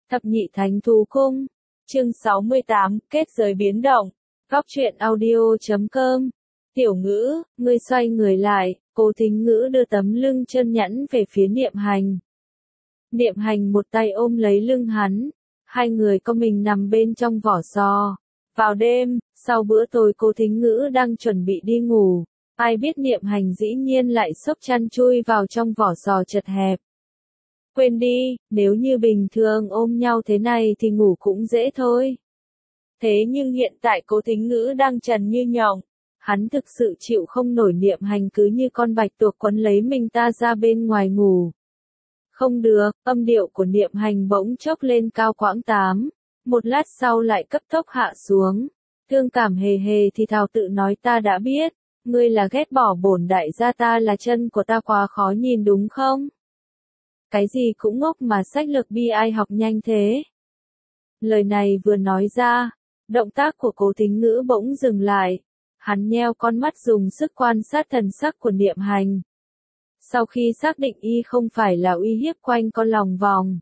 Thập nhị thánh thú cung. Chương 68, kết giới biến động. Góc truyện audio.com. Tiểu Ngữ, ngươi xoay người lại, Cố Thính Ngữ đưa tấm lưng chân nhẵn về phía Niệm Hành. Niệm Hành một tay ôm lấy lưng hắn, hai người co mình nằm bên trong vỏ sò. Vào đêm, sau bữa tối Cố Thính Ngữ đang chuẩn bị đi ngủ, ai biết Niệm Hành dĩ nhiên lại xốc chăn chui vào trong vỏ sò chật hẹp. Quên đi, nếu như bình thường ôm nhau thế này thì ngủ cũng dễ thôi. Thế nhưng hiện tại Cố Thính Ngữ đang trần như nhộng, hắn thực sự chịu không nổi Niệm Hành cứ như con bạch tuộc quấn lấy mình ta ra bên ngoài ngủ. Không được, âm điệu của Niệm Hành bỗng chốc lên cao quãng 8, một lát sau lại cấp tốc hạ xuống. Thương cảm hề hề thì thào tự nói ta đã biết, ngươi là ghét bỏ bổn đại gia ta là chân của ta quá khó nhìn đúng không? Cái gì cũng ngốc mà sách lược bi ai học nhanh thế. Lời này vừa nói ra, động tác của Cố Thính Ngữ bỗng dừng lại. Hắn nheo con mắt dùng sức quan sát thần sắc của Niệm Hành. Sau khi xác định y không phải là uy hiếp quanh con lòng vòng,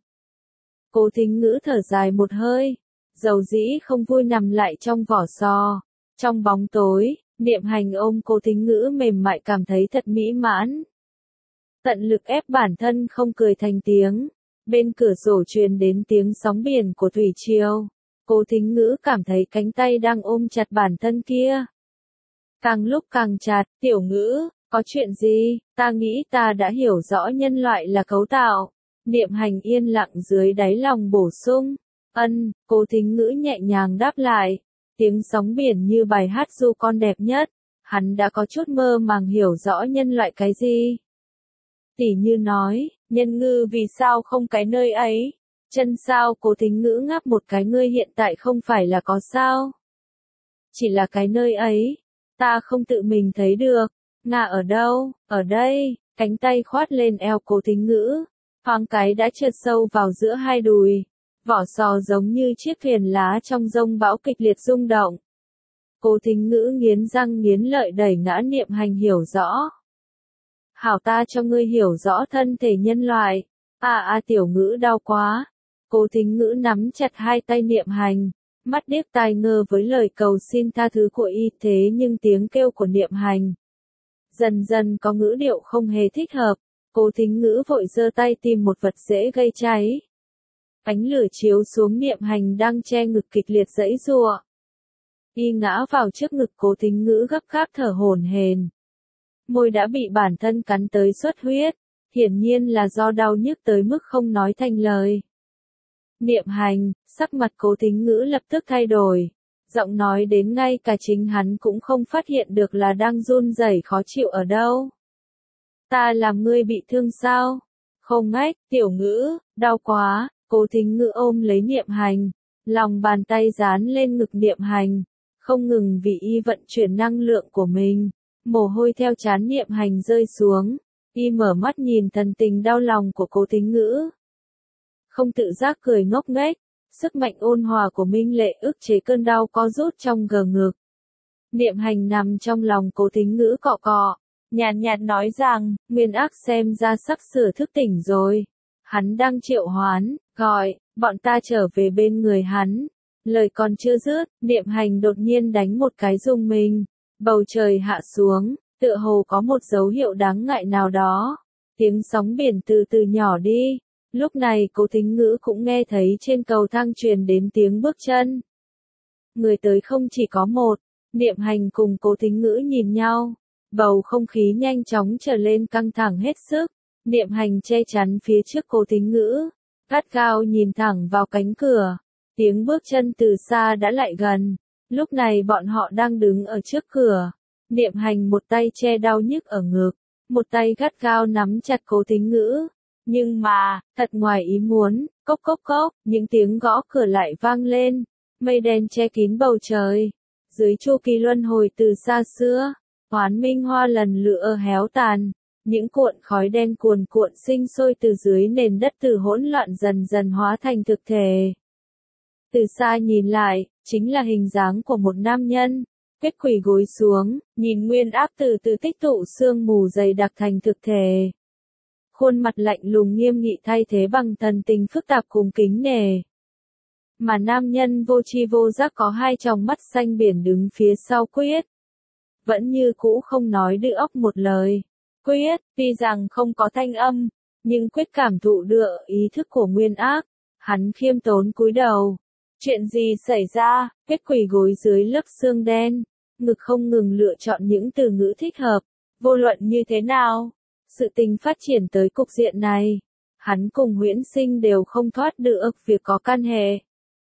Cố Thính Ngữ thở dài một hơi, dầu dĩ không vui nằm lại trong vỏ sò. Trong bóng tối, Niệm Hành ôm Cố Thính Ngữ mềm mại cảm thấy thật mỹ mãn. Tận lực ép bản thân không cười thành tiếng. Bên cửa sổ truyền đến tiếng sóng biển của thủy triều. Cố Thính Ngữ cảm thấy cánh tay đang ôm chặt bản thân kia. Càng lúc càng chặt, Tiểu Ngữ, có chuyện gì? Ta nghĩ ta đã hiểu rõ nhân loại là cấu tạo. Niệm Hành yên lặng dưới đáy lòng bổ sung. Cố Thính Ngữ nhẹ nhàng đáp lại. Tiếng sóng biển như bài hát du con đẹp nhất. Hắn đã có chút mơ màng hiểu rõ nhân loại cái gì. Tỉ như nói, nhân ngư vì sao không cái nơi ấy? Chân sao? Cố Thính Ngữ ngáp một cái, ngươi hiện tại không phải là có sao? Chỉ là cái nơi ấy, ta không tự mình thấy được. Ngà ở đâu? Ở đây. Cánh tay khoát lên eo Cố Thính Ngữ, thoáng cái đã trượt sâu vào giữa hai đùi. Vỏ sò giống như chiếc thuyền lá trong giông bão kịch liệt rung động. Cố Thính Ngữ nghiến răng nghiến lợi đẩy ngã Niệm Hành hiểu rõ. Hảo, ta cho ngươi hiểu rõ thân thể nhân loại. Tiểu Ngữ đau quá. Cố Thính Ngữ nắm chặt hai tay Niệm Hành, mắt điếc tai ngơ với lời cầu xin tha thứ của y, thế nhưng tiếng kêu của Niệm Hành dần dần có ngữ điệu không hề thích hợp. Cố Thính Ngữ vội giơ tay tìm một vật dễ gây cháy. Ánh lửa chiếu xuống Niệm Hành đang che ngực kịch liệt giãy giụa. Y ngã vào trước ngực Cố Thính Ngữ gấp gáp thở hổn hển. Môi đã bị bản thân cắn tới xuất huyết, hiển nhiên là do đau nhức tới mức không nói thành lời. Niệm Hành, sắc mặt Cố Thính Ngữ lập tức thay đổi, giọng nói đến ngay cả chính hắn cũng không phát hiện được là đang run rẩy khó chịu ở đâu. Ta làm ngươi bị thương sao? Không ngách, Tiểu Ngữ, đau quá. Cố Thính Ngữ ôm lấy Niệm Hành, lòng bàn tay dán lên ngực Niệm Hành, không ngừng vì y vận chuyển năng lượng của mình. Mồ hôi theo trán Niệm Hành rơi xuống, y mở mắt nhìn thần tình đau lòng của Cố Thính Ngữ. Không tự giác cười ngốc nghếch, sức mạnh ôn hòa của minh lệ ức chế cơn đau co rút trong gờ ngực. Niệm Hành nằm trong lòng Cố Thính Ngữ cọ cọ, nhàn nhạt nói rằng, Nguyên Ác xem ra sắp sửa thức tỉnh rồi. Hắn đang triệu hoán, gọi, bọn ta trở về bên người hắn. Lời còn chưa dứt, Niệm Hành đột nhiên đánh một cái rung mình. Bầu trời hạ xuống, tựa hồ có một dấu hiệu đáng ngại nào đó. Tiếng sóng biển từ từ nhỏ đi. Lúc này Cố Thính Ngữ cũng nghe thấy trên cầu thang truyền đến tiếng bước chân. Người tới không chỉ có một. Niệm Hành cùng Cố Thính Ngữ nhìn nhau. Bầu không khí nhanh chóng trở lên căng thẳng hết sức. Niệm Hành che chắn phía trước Cố Thính Ngữ, gắt gao nhìn thẳng vào cánh cửa. Tiếng bước chân từ xa đã lại gần. Lúc này bọn họ đang đứng ở trước cửa. Niệm Hành một tay che đau nhức ở ngực, một tay gắt gao nắm chặt Cố Thính Ngữ. Nhưng mà, thật ngoài ý muốn, cốc cốc cốc, những tiếng gõ cửa lại vang lên. Mây đen che kín bầu trời. Dưới chu kỳ luân hồi từ xa xưa, oán minh hoa lần lữa héo tàn. Những cuộn khói đen cuồn cuộn sinh sôi từ dưới nền đất từ hỗn loạn dần dần hóa thành thực thể. Từ xa nhìn lại, chính là hình dáng của một nam nhân. Kết quỳ gối xuống, nhìn Nguyên Ác từ từ tích tụ sương mù dày đặc thành thực thể. Khuôn mặt lạnh lùng nghiêm nghị thay thế bằng thần tình phức tạp cùng kính nể. mà nam nhân vô tri vô giác có hai tròng mắt xanh biển đứng phía sau Quyết. Vẫn như cũ không nói đưa óc một lời. Quyết, tuy rằng không có thanh âm, nhưng Quyết cảm thụ được ý thức của Nguyên Ác. Hắn khiêm tốn cúi đầu. Chuyện gì xảy ra? Quyết quỳ gối dưới lớp xương đen, ngực không ngừng lựa chọn những từ ngữ thích hợp. Vô luận như thế nào, sự tình phát triển tới cục diện này, hắn cùng Huyễn Sinh đều không thoát được việc có căn hệ.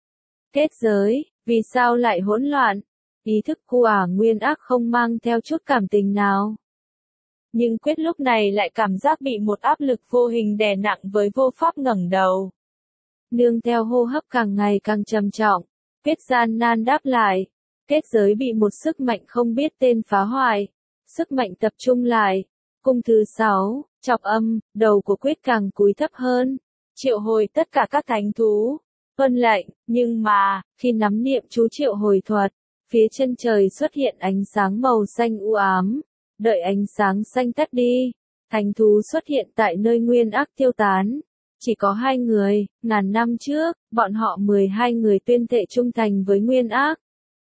Kết giới, vì sao lại hỗn loạn? Ý thức của Nguyên Ác không mang theo chút cảm tình nào. Nhưng Quyết lúc này lại cảm giác bị một áp lực vô hình đè nặng với vô pháp ngẩng đầu. Nương theo hô hấp càng ngày càng trầm trọng, Quyết gian nan đáp lại. Kết giới bị một sức mạnh không biết tên phá hoại. Sức mạnh tập trung lại. Cung thứ 6, chọc âm, đầu của Quyết càng cúi thấp hơn. Triệu hồi tất cả các thánh thú. Tuân lệnh, nhưng mà, khi nắm niệm chú triệu hồi thuật, phía chân trời xuất hiện ánh sáng màu xanh u ám. Đợi ánh sáng xanh tắt đi, thánh thú xuất hiện tại nơi Nguyên Ác tiêu tán. Chỉ có 2 người, ngàn năm trước, bọn họ 12 người tuyên thệ trung thành với Nguyên Ác.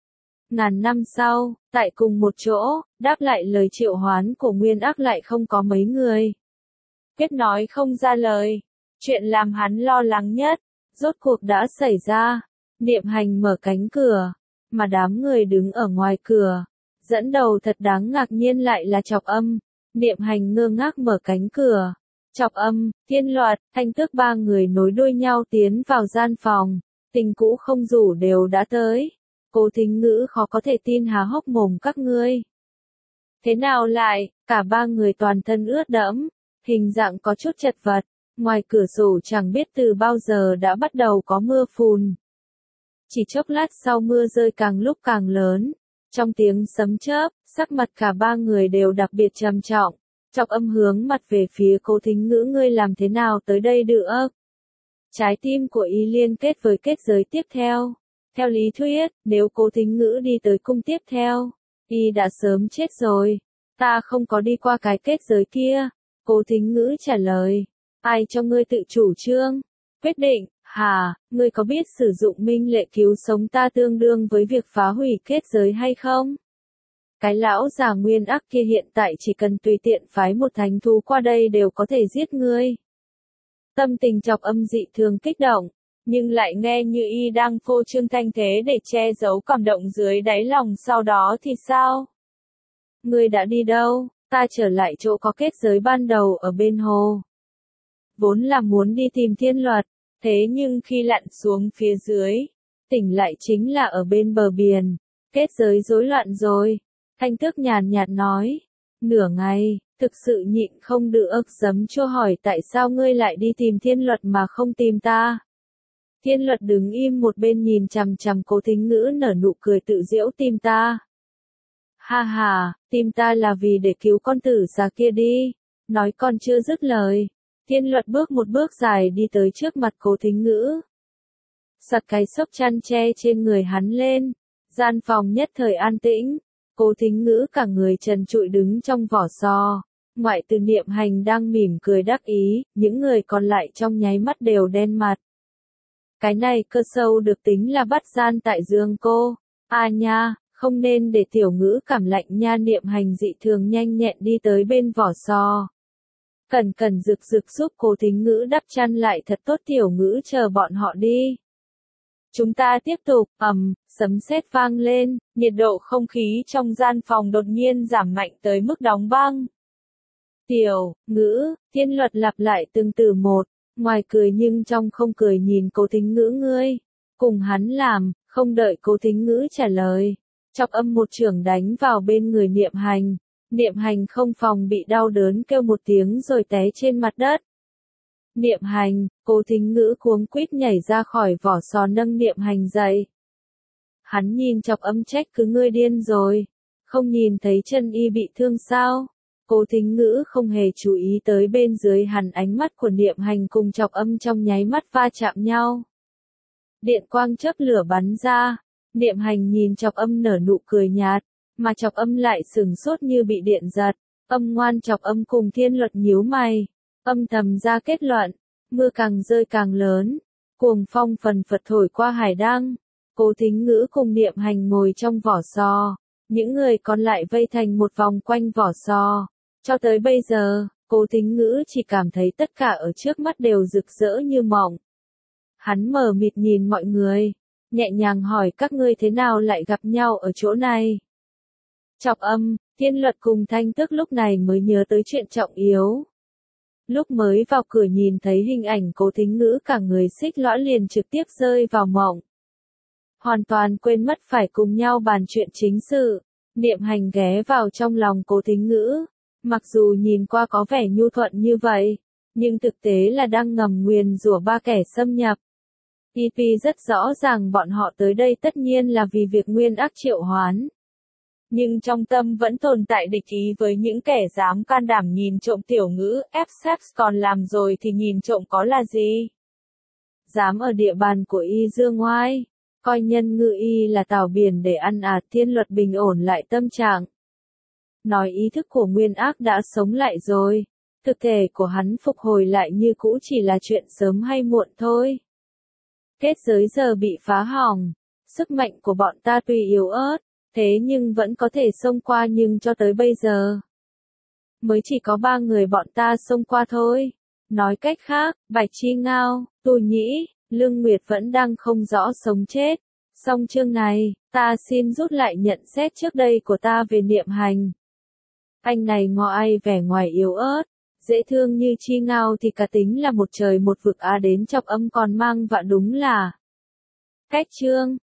Ngàn năm sau, tại cùng một chỗ, đáp lại lời triệu hoán của Nguyên Ác lại không có mấy người. Quyết nói không ra lời. Chuyện làm hắn lo lắng nhất, rốt cuộc đã xảy ra. Niệm Hành mở cánh cửa, mà đám người đứng ở ngoài cửa. Dẫn đầu thật đáng ngạc nhiên lại là Chọc Âm. Niệm Hành ngơ ngác mở cánh cửa. Chọc Âm, Thiên Luật, Thanh Tước 3 người nối đuôi nhau tiến vào gian phòng. Tình cũ không rủ đều đã tới. Cố Thính Ngữ khó có thể tin há hốc mồm các ngươi. Thế nào lại, cả 3 người toàn thân ướt đẫm, hình dạng có chút chật vật, ngoài cửa sổ chẳng biết từ bao giờ đã bắt đầu có mưa phùn. Chỉ chốc lát sau mưa rơi càng lúc càng lớn, trong tiếng sấm chớp, sắc mặt cả 3 người đều đặc biệt trầm trọng. Chọc Âm hướng mặt về phía Cố Thính Ngữ, ngươi làm thế nào tới đây được? Trái tim của y liên kết với kết giới tiếp theo. Theo lý thuyết, nếu Cố Thính Ngữ đi tới cung tiếp theo, y đã sớm chết rồi. Ta không có đi qua cái kết giới kia. Cố Thính Ngữ trả lời. Ai cho ngươi tự chủ trương? Quyết định, hả, ngươi có biết sử dụng minh lệ cứu sống ta tương đương với việc phá hủy kết giới hay không? Cái lão già Nguyên Ác kia hiện tại chỉ cần tùy tiện phái một thánh thú qua đây đều có thể giết ngươi. Tâm tình Chọc Âm dị thường kích động, nhưng lại nghe như y đang phô trương thanh thế để che giấu cảm động dưới đáy lòng. Sau đó thì sao? Ngươi đã đi đâu? Ta trở lại chỗ có kết giới ban đầu ở bên hồ. Vốn là muốn đi tìm Thiên Luật, thế nhưng khi lặn xuống phía dưới, tỉnh lại chính là ở bên bờ biển. Kết giới rối loạn rồi. Thanh Tước nhàn nhạt nói. Nửa ngày, thực sự nhịn không được, giấm chua hỏi tại sao ngươi lại đi tìm Thiên Luật mà không tìm ta. Thiên Luật đứng im một bên nhìn chằm chằm Cố Thính Ngữ nở nụ cười tự giễu. Tìm ta? Ha ha, tìm ta là vì để cứu con tử già kia đi. Nói còn chưa dứt lời, Thiên Luật bước một bước dài đi tới trước mặt Cố Thính Ngữ. Giật cái xốc chăn che trên người hắn lên. Gian phòng nhất thời an tĩnh. Cố Thính Ngữ cả người trần trụi đứng trong vỏ sò. Ngoại trừ Niệm Hành đang mỉm cười đắc ý, những người còn lại trong nháy mắt đều đen mặt. Cái này cơ sâu được tính là bắt gian tại giường cô. À nha, không nên để Tiểu Ngữ cảm lạnh nha. Niệm Hành dị thường nhanh nhẹn đi tới bên vỏ sò. Cẩn cẩn rực rực giúp Cố Thính Ngữ đắp chăn lại thật tốt. Tiểu Ngữ chờ bọn họ đi. Chúng ta tiếp tục, sấm sét vang lên, nhiệt độ không khí trong gian phòng đột nhiên giảm mạnh tới mức đóng băng. Tiểu Ngữ, Thiên Luật lặp lại từng từ một, ngoài cười nhưng trong không cười nhìn Cố Thính Ngữ. Ngươi cùng hắn làm. Không đợi Cố Thính Ngữ trả lời, Chọc Âm một chưởng đánh vào bên người Niệm Hành. Niệm Hành không phòng bị đau đớn kêu một tiếng rồi té trên mặt đất. Niệm Hành, Cố Thính Ngữ cuống quýt nhảy ra khỏi vỏ sò nâng Niệm Hành dậy. Hắn nhìn Chọc Âm trách cứ, ngươi điên rồi, không nhìn thấy chân y bị thương sao? Cố Thính Ngữ không hề chú ý tới bên dưới hắn. Ánh mắt của Niệm Hành cùng Chọc Âm trong nháy mắt va chạm nhau. Điện quang chớp lửa bắn ra. Niệm Hành nhìn Chọc Âm nở nụ cười nhạt, mà Chọc Âm lại sửng sốt như bị điện giật. Âm ngoan. Chọc Âm cùng Thiên Luật nhíu mày, âm thầm ra kết luận. Mưa càng rơi càng lớn. Cuồng phong phần phật thổi qua hải đăng, Cố Thính Ngữ cùng Niệm Hành ngồi trong vỏ sò, những người còn lại vây thành một vòng quanh vỏ sò. Cho tới bây giờ, Cố Thính Ngữ chỉ cảm thấy tất cả ở trước mắt đều rực rỡ như mộng. Hắn mờ mịt nhìn mọi người, nhẹ nhàng hỏi các ngươi thế nào lại gặp nhau ở chỗ này. Trọng Âm, Thiên Luật cùng Thanh Tước lúc này mới nhớ tới chuyện trọng yếu. Lúc mới vào cửa nhìn thấy hình ảnh Cố Thính Ngữ cả người xích lõa liền trực tiếp rơi vào mộng. Hoàn toàn quên mất phải cùng nhau bàn chuyện chính sự. Niệm Hành ghé vào trong lòng Cố Thính Ngữ. Mặc dù nhìn qua có vẻ nhu thuận như vậy, nhưng thực tế là đang ngầm nguyền rủa ba kẻ xâm nhập. EP rất rõ ràng bọn họ tới đây tất nhiên là vì việc nguyên ác triệu hoán. Nhưng trong tâm vẫn tồn tại địch ý với những kẻ dám can đảm nhìn trộm Tiểu Ngữ, ép sex còn làm rồi thì nhìn trộm có là gì. Dám ở địa bàn của Y dương ngoai, coi Nhân Ngư Y là tảo biển để ăn Thiên Luật bình ổn lại tâm trạng. Nói ý thức của nguyên ác đã sống lại rồi, thực thể của hắn phục hồi lại như cũ chỉ là chuyện sớm hay muộn thôi. Kết giới giờ bị phá hỏng, sức mạnh của bọn ta tuy yếu ớt, thế nhưng vẫn có thể xông qua nhưng cho tới bây giờ, mới chỉ có 3 người bọn ta xông qua thôi. Nói cách khác, Bạch Chi Ngao, Tù Nhĩ, Lương Nguyệt vẫn đang không rõ sống chết. Song chương này, ta xin rút lại nhận xét trước đây của ta về Niệm Hành. Anh này ngoài vẻ ngoài yếu ớt, dễ thương như Chi Ngao thì cá tính là một trời một vực đến Trọng Âm còn mang vạ đúng là. Cách chương